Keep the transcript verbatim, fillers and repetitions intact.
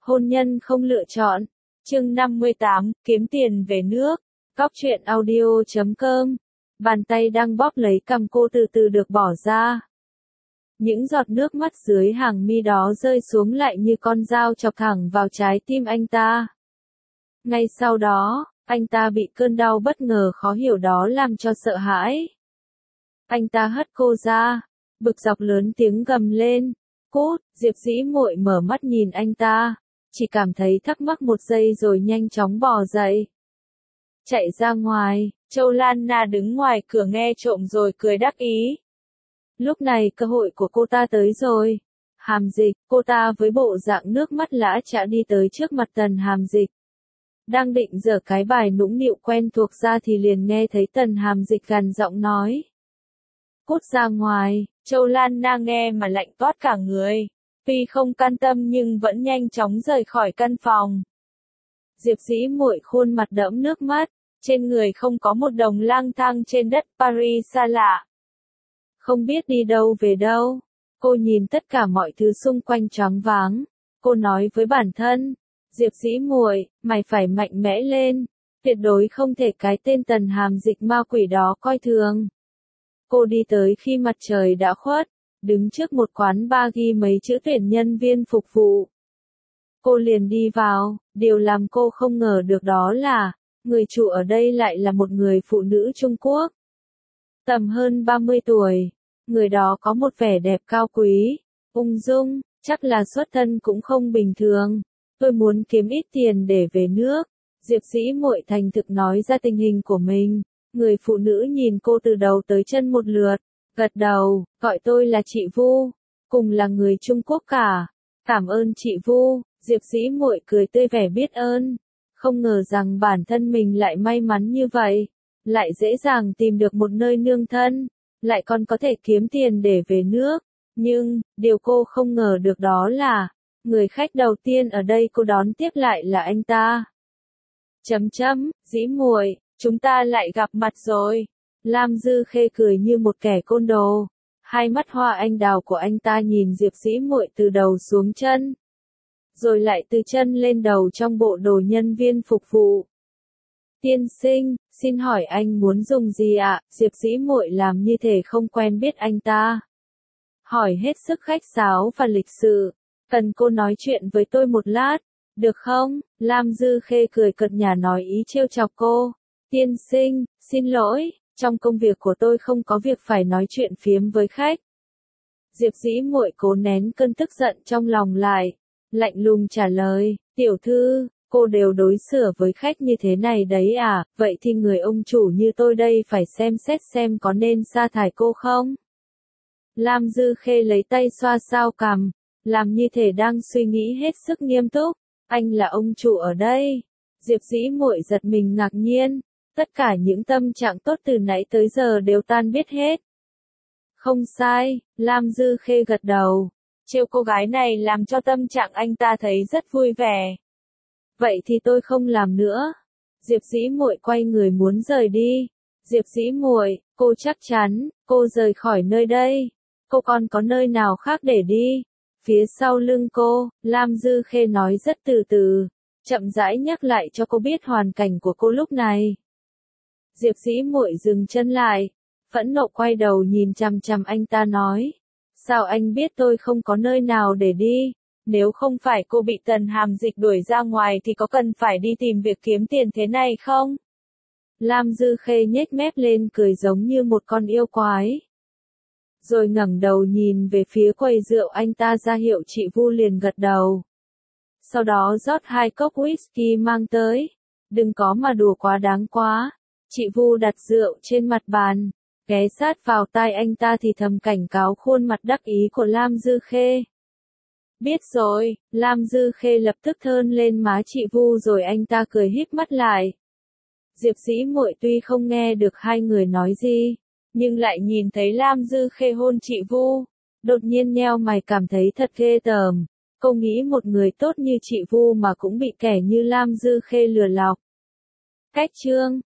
Hôn nhân không lựa chọn. Chương năm mươi tám, kiếm tiền về nước. Cóc truyện audio chấm com. Bàn tay đang bóp lấy cằm cô từ từ được bỏ ra. Những giọt nước mắt dưới hàng mi đó rơi xuống lại như con dao chọc thẳng vào trái tim anh ta. Ngay sau đó, anh ta bị cơn đau bất ngờ khó hiểu đó làm cho sợ hãi. Anh ta hất cô ra, bực dọc lớn tiếng gầm lên. Cút! Diệp Dĩ Muội mở mắt nhìn anh ta, chỉ cảm thấy thắc mắc một giây rồi nhanh chóng bò dậy. Chạy ra ngoài, Châu Lan Na đứng ngoài cửa nghe trộm rồi cười đắc ý. Lúc này cơ hội của cô ta tới rồi. Hàm Dịch, cô ta với bộ dạng nước mắt lã chã đi tới trước mặt Tần Hàm Dịch. Đang định giở cái bài nũng nịu quen thuộc ra thì liền nghe thấy Tần Hàm Dịch gằn giọng nói. Cút ra ngoài. Châu Lan Na nghe mà lạnh toát cả người. Tuy không can tâm nhưng vẫn nhanh chóng rời khỏi căn phòng. Diệp Dĩ Muội khuôn mặt đẫm nước mắt, trên người không có một đồng lang thang trên đất Paris xa lạ. Không biết đi đâu về đâu, cô nhìn tất cả mọi thứ xung quanh choáng váng. Cô nói với bản thân, Diệp Dĩ Muội, mày phải mạnh mẽ lên, tuyệt đối không thể cái tên Tần Hàm Dịch ma quỷ đó coi thường. Cô đi tới khi mặt trời đã khuất, đứng trước một quán bar ghi mấy chữ tuyển nhân viên phục vụ. Cô liền đi vào, điều làm cô không ngờ được đó là, người chủ ở đây lại là một người phụ nữ Trung Quốc. Tầm hơn ba mươi tuổi, người đó có một vẻ đẹp cao quý, ung dung, chắc là xuất thân cũng không bình thường. Tôi muốn kiếm ít tiền để về nước. Diệp Dĩ Muội thành thực nói ra tình hình của mình. Người phụ nữ nhìn cô từ đầu tới chân một lượt, gật đầu, gọi tôi là chị Vu, cùng là người Trung Quốc cả. Cảm ơn chị Vu. Diệp Dĩ Muội cười tươi vẻ biết ơn, không ngờ rằng bản thân mình lại may mắn như vậy, lại dễ dàng tìm được một nơi nương thân, lại còn có thể kiếm tiền để về nước. Nhưng, điều cô không ngờ được đó là, người khách đầu tiên ở đây cô đón tiếp lại là anh ta. Chấm chấm, Dĩ Muội, chúng ta lại gặp mặt rồi. Lam Dư Khê cười như một kẻ côn đồ. Hai mắt hoa anh đào của anh ta nhìn Diệp Dĩ Muội từ đầu xuống chân, rồi lại từ chân lên đầu trong bộ đồ nhân viên phục vụ. Tiên sinh, xin hỏi anh muốn dùng gì ạ? Diệp Dĩ Muội làm như thể không quen biết anh ta. Hỏi hết sức khách sáo và lịch sự. Cần cô nói chuyện với tôi một lát, được không? Lam Dư Khê cười cợt nhả nói ý trêu chọc cô. Tiên sinh, xin lỗi, trong công việc của tôi không có việc phải nói chuyện phiếm với khách. Diệp Dĩ Muội cố nén cơn tức giận trong lòng lại, lạnh lùng trả lời, tiểu thư, cô đều đối xử với khách như thế này đấy à, vậy thì người ông chủ như tôi đây phải xem xét xem có nên sa thải cô không? Lam Dư Khê lấy tay xoa xoa cằm, làm như thể đang suy nghĩ hết sức nghiêm túc. Anh là ông chủ ở đây. Diệp Dĩ Muội giật mình ngạc nhiên, tất cả những tâm trạng tốt từ nãy tới giờ đều tan biết hết. Không sai, Lam Dư Khê gật đầu. Trêu cô gái này làm cho tâm trạng anh ta thấy rất vui vẻ. Vậy thì tôi không làm nữa. Diệp Dĩ Muội quay người muốn rời đi. Diệp Dĩ Muội, cô chắc chắn, cô rời khỏi nơi đây. Cô còn có nơi nào khác để đi? Phía sau lưng cô, Lam Dư Khê nói rất từ từ, chậm rãi nhắc lại cho cô biết hoàn cảnh của cô lúc này. Diệp Dĩ Muội dừng chân lại, phẫn nộ quay đầu nhìn chằm chằm anh ta nói. Sao anh biết tôi không có nơi nào để đi? Nếu không phải cô bị Tần Hàm Dịch đuổi ra ngoài thì có cần phải đi tìm việc kiếm tiền thế này không? Lam Dư Khê nhếch mép lên cười giống như một con yêu quái. Rồi ngẩng đầu nhìn về phía quầy rượu anh ta ra hiệu chị Vu liền gật đầu. Sau đó rót hai cốc whisky mang tới. Đừng có mà đùa quá đáng quá. Chị Vu đặt rượu trên mặt bàn, ghé sát vào tai anh ta thì thầm cảnh cáo khuôn mặt đắc ý của Lam Dư Khê. Biết rồi, Lam Dư Khê lập tức thơn lên má chị Vu rồi anh ta cười híp mắt lại. Diệp Dĩ Muội tuy không nghe được hai người nói gì, nhưng lại nhìn thấy Lam Dư Khê hôn chị Vu, đột nhiên nheo mày cảm thấy thật ghê tởm. Cô nghĩ một người tốt như chị Vu mà cũng bị kẻ như Lam Dư Khê lừa lọc. Cách chương